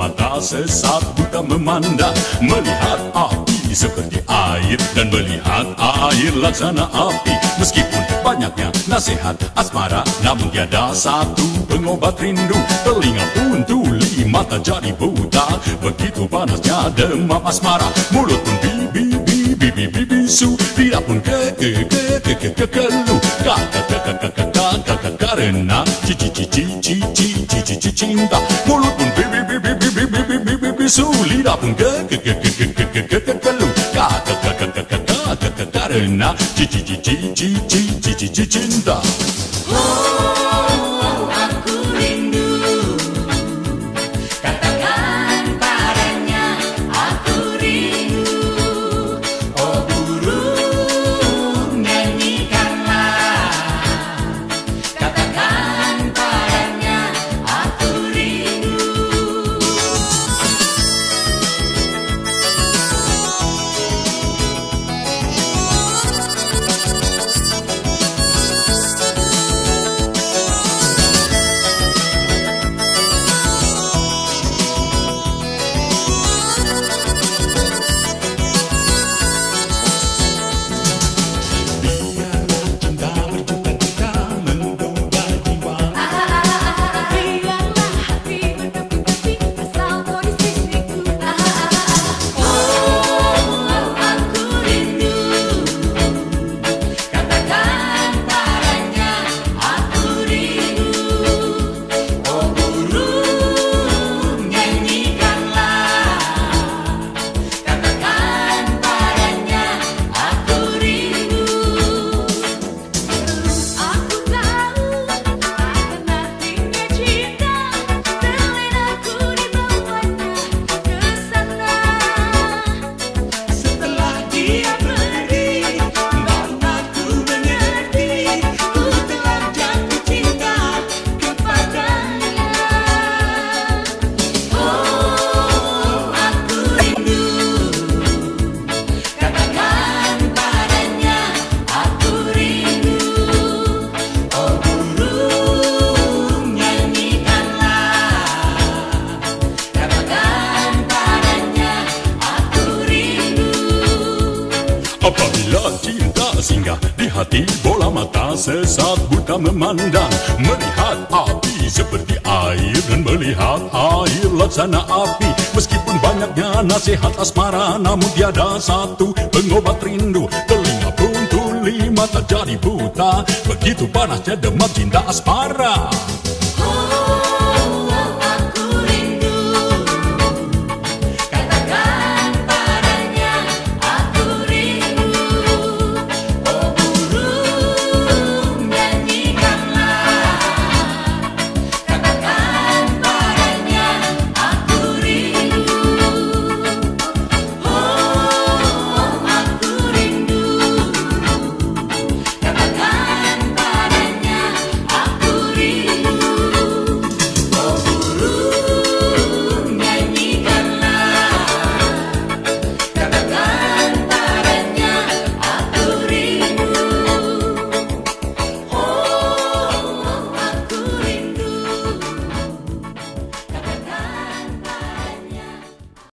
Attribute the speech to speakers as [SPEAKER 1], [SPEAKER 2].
[SPEAKER 1] mata sesat buta memandang, melihat api seperti air dan melihat air laksana api. Meskipun banyaknya nasihat asmara, namun tiada satu pengobat rindu. Telinga pun tuli, mata jadi buta, begitu panasnya demam asmara. Mulut pun bisu, lidah pun kekelu. Karena cinta. Mulut pun bisu, lidah pun kekelu. Karena cinta.
[SPEAKER 2] Aku rindu. Katakan padanya aku rindu. Oh burung nyanyikanlah. Katakan padanya aku rindu.
[SPEAKER 1] Apabila cinta singgah di hati, bola mata sesat buta memandang, melihat api seperti air dan melihat air laksana api. Meskipun banyaknya nasihat asmara, namun tiada satu pengobat rindu. Telinga pun tuli, mata jadi buta, begitu panasnya demam cinta asmara.